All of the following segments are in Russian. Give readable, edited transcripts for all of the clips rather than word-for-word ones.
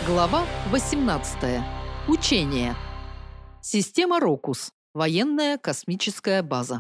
Глава 18. Учение. Система Рокус. Военная космическая база.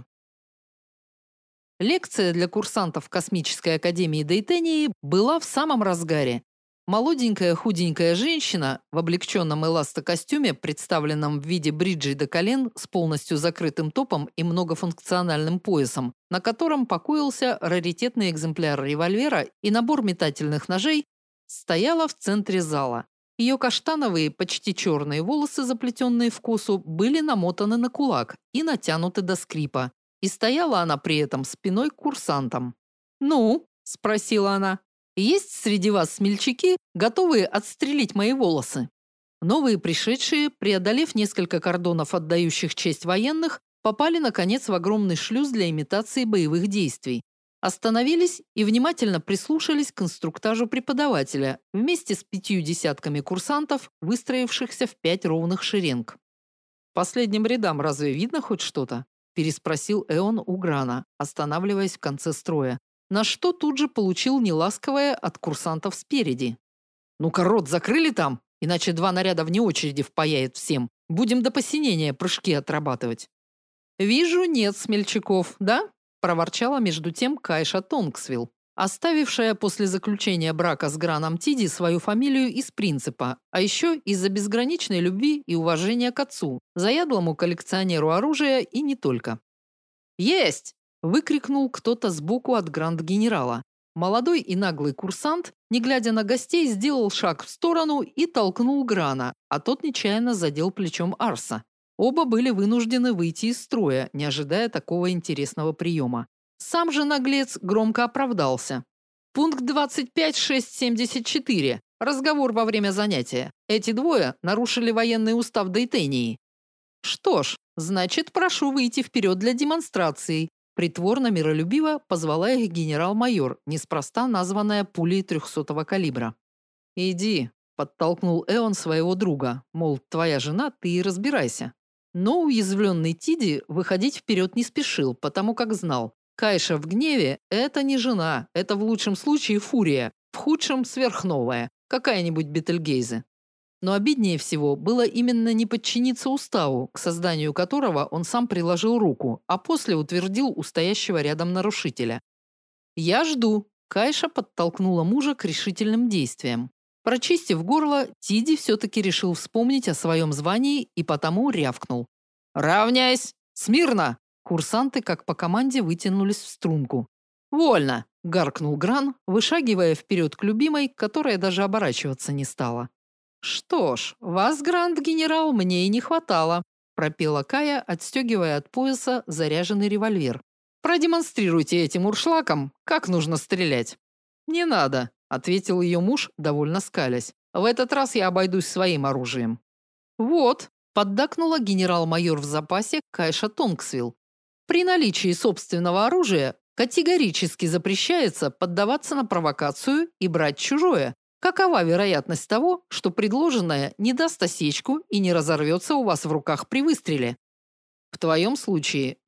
Лекция для курсантов Космической академии Дейтении была в самом разгаре. Молоденькая худенькая женщина в облегченном эластокостюме, представленном в виде бриджей до колен с полностью закрытым топом и многофункциональным поясом, на котором покоился раритетный экземпляр револьвера и набор метательных ножей, стояла в центре зала. Ее каштановые, почти черные волосы, заплетенные в косу, были намотаны на кулак и натянуты до скрипа. И стояла она при этом спиной к курсантам. «Ну?» – спросила она. «Есть среди вас смельчаки, готовые отстрелить мои волосы?» Новые пришедшие, преодолев несколько кордонов отдающих честь военных, попали, наконец, в огромный шлюз для имитации боевых действий. Остановились и внимательно прислушались к инструктажу преподавателя вместе с 5 десятками курсантов, выстроившихся в 5 ровных шеренг. «Последним рядам разве видно хоть что-то?» – переспросил Эон у Грана, останавливаясь в конце строя, на что тут же получил неласковое от курсантов спереди. «Ну-ка, рот закрыли там, иначе 2 наряда вне очереди впаяет всем. Будем до посинения прыжки отрабатывать». «Вижу, нет смельчаков, да?» – проворчала между тем Кайша Тонгсвилл, оставившая после заключения брака с Граном Тиди свою фамилию из принципа, а еще из-за безграничной любви и уважения к отцу, заядлому коллекционеру оружия и не только. «Есть!» – выкрикнул кто-то сбоку от гранд-генерала. Молодой и наглый курсант, не глядя на гостей, сделал шаг в сторону и толкнул Грана, а тот нечаянно задел плечом Арса. Оба были вынуждены выйти из строя, не ожидая такого интересного приема. Сам же наглец громко оправдался. Пункт 25.6.74. Разговор во время занятия. Эти двое нарушили военный устав Дейтении. Что ж, значит, прошу выйти вперед для демонстрации. Притворно миролюбиво позвала их генерал-майор, неспроста названная пулей 300-го калибра. «Иди», – подтолкнул Эон своего друга, мол, твоя жена, ты и разбирайся. Но уязвленный Тиди выходить вперед не спешил, потому как знал, Кайша в гневе – это не жена, это в лучшем случае фурия, в худшем – сверхновая, какая-нибудь Бетельгейзе. Но обиднее всего было именно не подчиниться уставу, к созданию которого он сам приложил руку, а после утвердил у стоящего рядом нарушителя. «Я жду», – Кайша подтолкнула мужа к решительным действиям. Прочистив горло, Тиди все-таки решил вспомнить о своем звании и потому рявкнул. «Равняйсь! Смирно!» Курсанты, как по команде, вытянулись в струнку. «Вольно!» – гаркнул Гран, вышагивая вперед к любимой, которая даже оборачиваться не стала. «Что ж, вас, гранд-генерал, мне и не хватало», – пропела Кая, отстегивая от пояса заряженный револьвер. «Продемонстрируйте этим уршлакам, как нужно стрелять». «Не надо», – ответил ее муж, довольно скалясь. «В этот раз я обойдусь своим оружием». «Вот», – поддакнула генерал-майор в запасе Кайша Тонгсвилл. «При наличии собственного оружия категорически запрещается поддаваться на провокацию и брать чужое. Какова вероятность того, что предложенное не даст осечку и не разорвется у вас в руках при выстреле?» «В твоем случае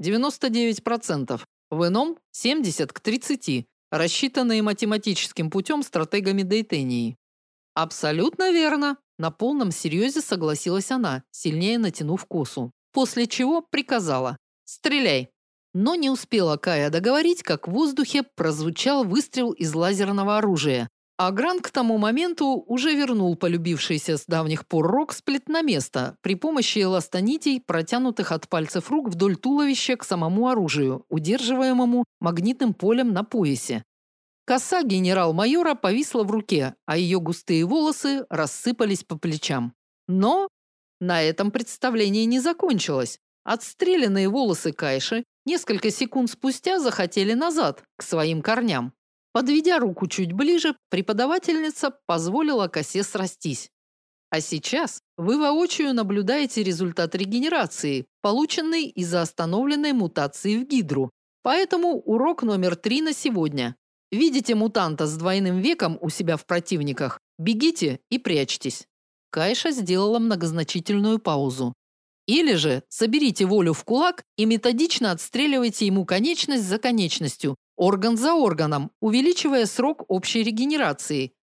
99%, в ином 70 к 30%. Рассчитанные математическим путем стратегами Дейтении». «Абсолютно верно», – на полном серьезе согласилась она, сильнее натянув косу. После чего приказала: «Стреляй». Но не успела Кая договорить, как в воздухе прозвучал выстрел из лазерного оружия. А Гран к тому моменту уже вернул полюбившийся с давних пор роксплит на место при помощи эластонитей, протянутых от пальцев рук вдоль туловища к самому оружию, удерживаемому магнитным полем на поясе. Коса генерал-майора повисла в руке, а ее густые волосы рассыпались по плечам. Но на этом представление не закончилось. Отстрелянные волосы Кайши несколько секунд спустя захотели назад, к своим корням. Подведя руку чуть ближе, преподавательница позволила косе срастись. А сейчас вы воочию наблюдаете результат регенерации, полученный из-за остановленной мутации в гидру. Поэтому урок номер 3 на сегодня. Видите мутанта с двойным веком у себя в противниках? Бегите и прячьтесь. Кайша сделала многозначительную паузу. Или же соберите волю в кулак и методично отстреливайте ему конечность за конечностью, орган за органом, увеличивая срок общей регенерации.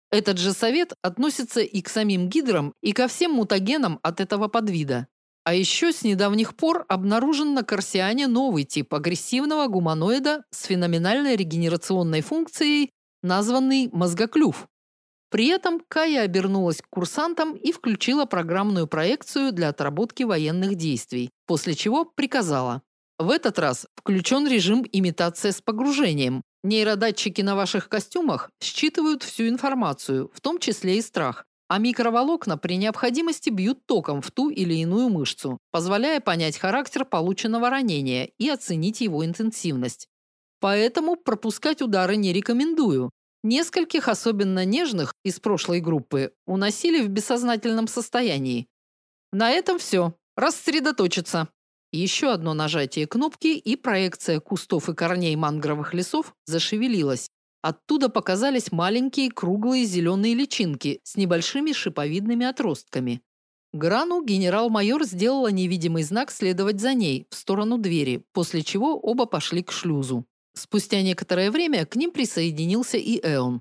Этот же совет относится и к самим гидрам, и ко всем мутагенам от этого подвида. А еще с недавних пор обнаружен на Корсиане новый тип агрессивного гуманоида с феноменальной регенерационной функцией, названный мозгоклюв. При этом Кая обернулась к курсантам и включила программную проекцию для отработки военных действий, после чего приказала: в этот раз включен режим имитация с погружением. Нейродатчики на ваших костюмах считывают всю информацию, в том числе и страх. А микроволокна при необходимости бьют током в ту или иную мышцу, позволяя понять характер полученного ранения и оценить его интенсивность. Поэтому пропускать удары не рекомендую. Нескольких особенно нежных из прошлой группы уносили в бессознательном состоянии. На этом все. Рассредоточиться. Еще одно нажатие кнопки, и проекция кустов и корней мангровых лесов зашевелилась. Оттуда показались маленькие круглые зеленые личинки с небольшими шиповидными отростками. Грану генерал-майор сделала невидимый знак следовать за ней в сторону двери, после чего оба пошли к шлюзу. Спустя некоторое время к ним присоединился и Эон.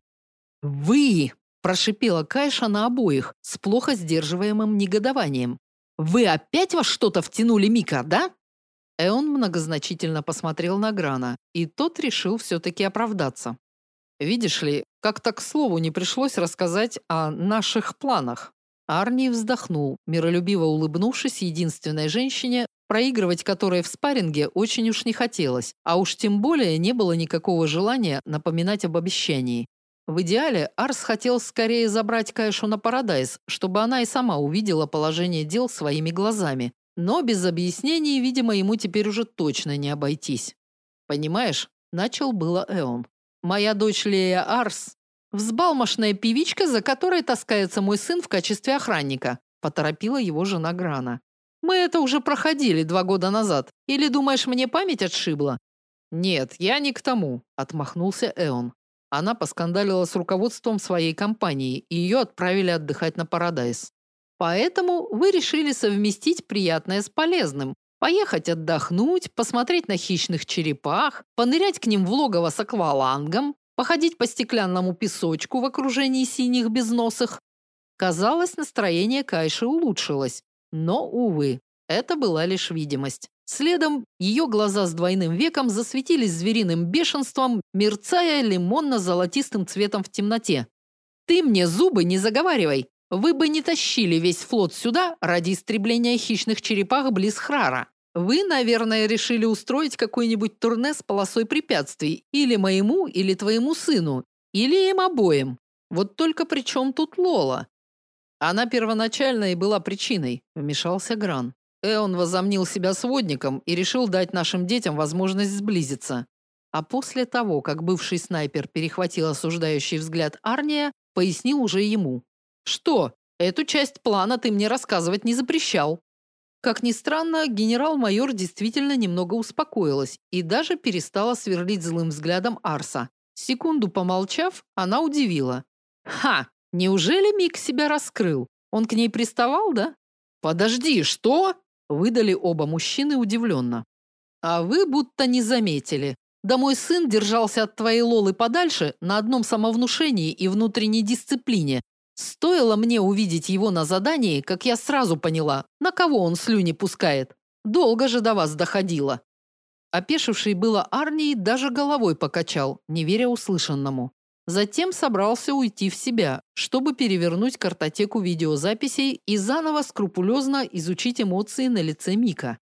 «Вы!» – прошипела Кайша на обоих с плохо сдерживаемым негодованием. «Вы опять во что-то втянули Мика, да?» Эон многозначительно посмотрел на Грана, и тот решил все-таки оправдаться. «Видишь ли, как-то к слову не пришлось рассказать о наших планах». Арни вздохнул, миролюбиво улыбнувшись единственной женщине, проигрывать которой в спарринге очень уж не хотелось, а уж тем более не было никакого желания напоминать об обещании. В идеале Арс хотел скорее забрать Кайшу на Парадайз, чтобы она и сама увидела положение дел своими глазами. Но без объяснений, видимо, ему теперь уже точно не обойтись. «Понимаешь», – начал было Эон. «Моя дочь Лея Арс – взбалмошная певичка, за которой таскается мой сын в качестве охранника», – поторопила его жена Грана. «Мы это уже проходили 2 года назад. Или думаешь, мне память отшибла?» «Нет, я не к тому», – отмахнулся Эон. Она поскандалила с руководством своей компании, и ее отправили отдыхать на Парадайз. Поэтому вы решили совместить приятное с полезным. Поехать отдохнуть, посмотреть на хищных черепах, понырять к ним в логово с аквалангом, походить по стеклянному песочку в окружении синих безносых. Казалось, настроение Кайши улучшилось. Но, увы, это была лишь видимость. Следом ее глаза с двойным веком засветились звериным бешенством, мерцая лимонно-золотистым цветом в темноте. «Ты мне зубы не заговаривай! Вы бы не тащили весь флот сюда ради истребления хищных черепах близ Храра. Вы, наверное, решили устроить какой-нибудь турне с полосой препятствий или моему, или твоему сыну, или им обоим. Вот только при чем тут Лола?» «Она первоначально и была причиной», – вмешался Гран. Эон возомнил себя сводником и решил дать нашим детям возможность сблизиться. А после того, как бывший снайпер перехватил осуждающий взгляд Арния, пояснил уже ему. «Что? Эту часть плана ты мне рассказывать не запрещал». Как ни странно, генерал-майор действительно немного успокоилась и даже перестала сверлить злым взглядом Арса. Секунду помолчав, она удивила. «Ха! Неужели Мик себя раскрыл? Он к ней приставал, да?» «Подожди, что?» – выдали оба мужчины удивленно. «А вы будто не заметили. Да мой сын держался от твоей Лолы подальше на одном самовнушении и внутренней дисциплине. Стоило мне увидеть его на задании, как я сразу поняла, на кого он слюни пускает. Долго же до вас доходило». Опешивший было Арний даже головой покачал, не веря услышанному. Затем собрался уйти в себя, чтобы перевернуть картотеку видеозаписей и заново скрупулезно изучить эмоции на лице Мика.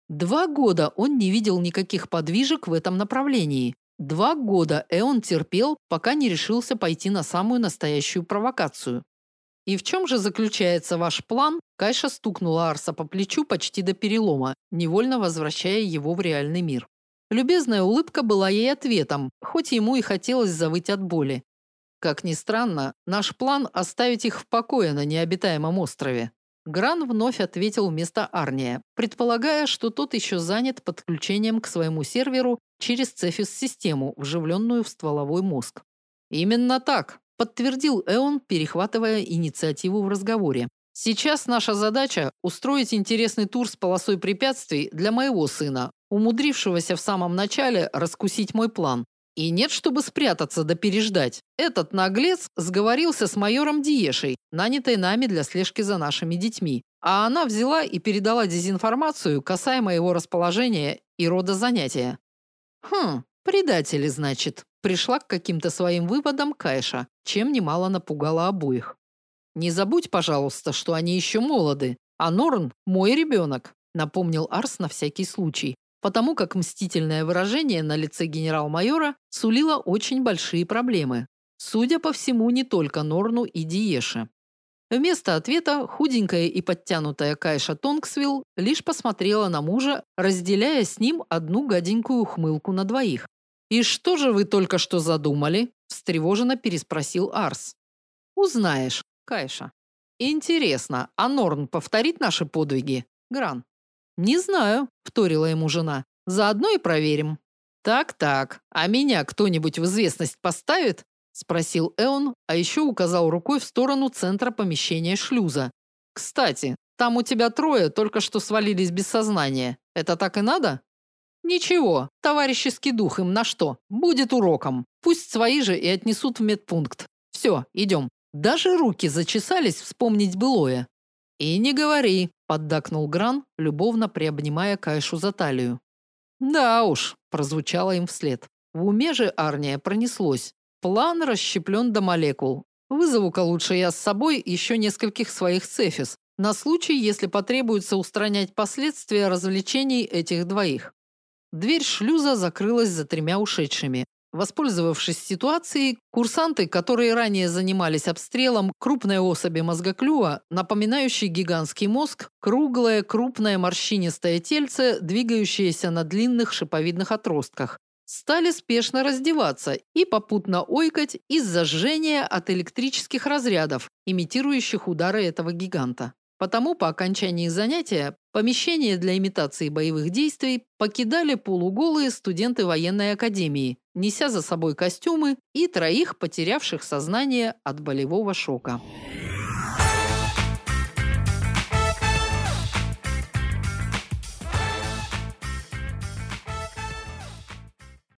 2 года он не видел никаких подвижек в этом направлении. 2 года Эон терпел, пока не решился пойти на самую настоящую провокацию. «И в чем же заключается ваш план?» Кайша стукнула Арса по плечу почти до перелома, невольно возвращая его в реальный мир. Любезная улыбка была ей ответом, хоть ему и хотелось завыть от боли. «Как ни странно, наш план – оставить их в покое на необитаемом острове». Гран вновь ответил вместо Арния, предполагая, что тот еще занят подключением к своему серверу через Цефис-систему, вживленную в стволовой мозг. «Именно так», – подтвердил Эон, перехватывая инициативу в разговоре. «Сейчас наша задача – устроить интересный тур с полосой препятствий для моего сына, умудрившегося в самом начале раскусить мой план. И нет, чтобы спрятаться да переждать. Этот наглец сговорился с майором Диешей, нанятой нами для слежки за нашими детьми. А она взяла и передала дезинформацию касаемо его расположения и рода занятия. Предатели, значит. Пришла к каким-то своим выводам Кайша, чем немало напугала обоих. Не забудь, пожалуйста, что они еще молоды, а Норн мой ребенок, напомнил Арс на всякий случай, потому как мстительное выражение на лице генерал-майора сулило очень большие проблемы. Судя по всему, не только Норну и Диеше. Вместо ответа худенькая и подтянутая Кайша Тонгсвилл лишь посмотрела на мужа, разделяя с ним одну гаденькую ухмылку на двоих. «И что же вы только что задумали?» – встревоженно переспросил Арс. «Узнаешь, Кайша». «Интересно, а Норн повторит наши подвиги?» Гран. «Не знаю», – вторила ему жена. «Заодно и проверим». «Так-так, а меня кто-нибудь в известность поставит?» – спросил Эон, а еще указал рукой в сторону центра помещения шлюза. «Кстати, там у тебя трое только что свалились без сознания. Это так и надо?» «Ничего, товарищеский дух им на что? Будет уроком. Пусть свои же и отнесут в медпункт. Все, идем». Даже руки зачесались вспомнить былое. «И не говори», – поддакнул Гран, любовно приобнимая Кайшу за талию. «Да уж», – прозвучало им вслед. В уме же Арния пронеслось. План расщеплен до молекул. Вызову-ка лучше я с собой еще нескольких своих цефис, на случай, если потребуется устранять последствия развлечений этих двоих. Дверь шлюза закрылась за тремя ушедшими. Воспользовавшись ситуацией, курсанты, которые ранее занимались обстрелом крупной особи мозгоклюва, напоминающей гигантский мозг, круглое, крупное морщинистое тельце, двигающееся на длинных шиповидных отростках, стали спешно раздеваться и попутно ойкать из-за жжения от электрических разрядов, имитирующих удары этого гиганта. Потому по окончании занятия помещение для имитации боевых действий покидали полуголые студенты военной академии, неся за собой костюмы и троих потерявших сознание от болевого шока.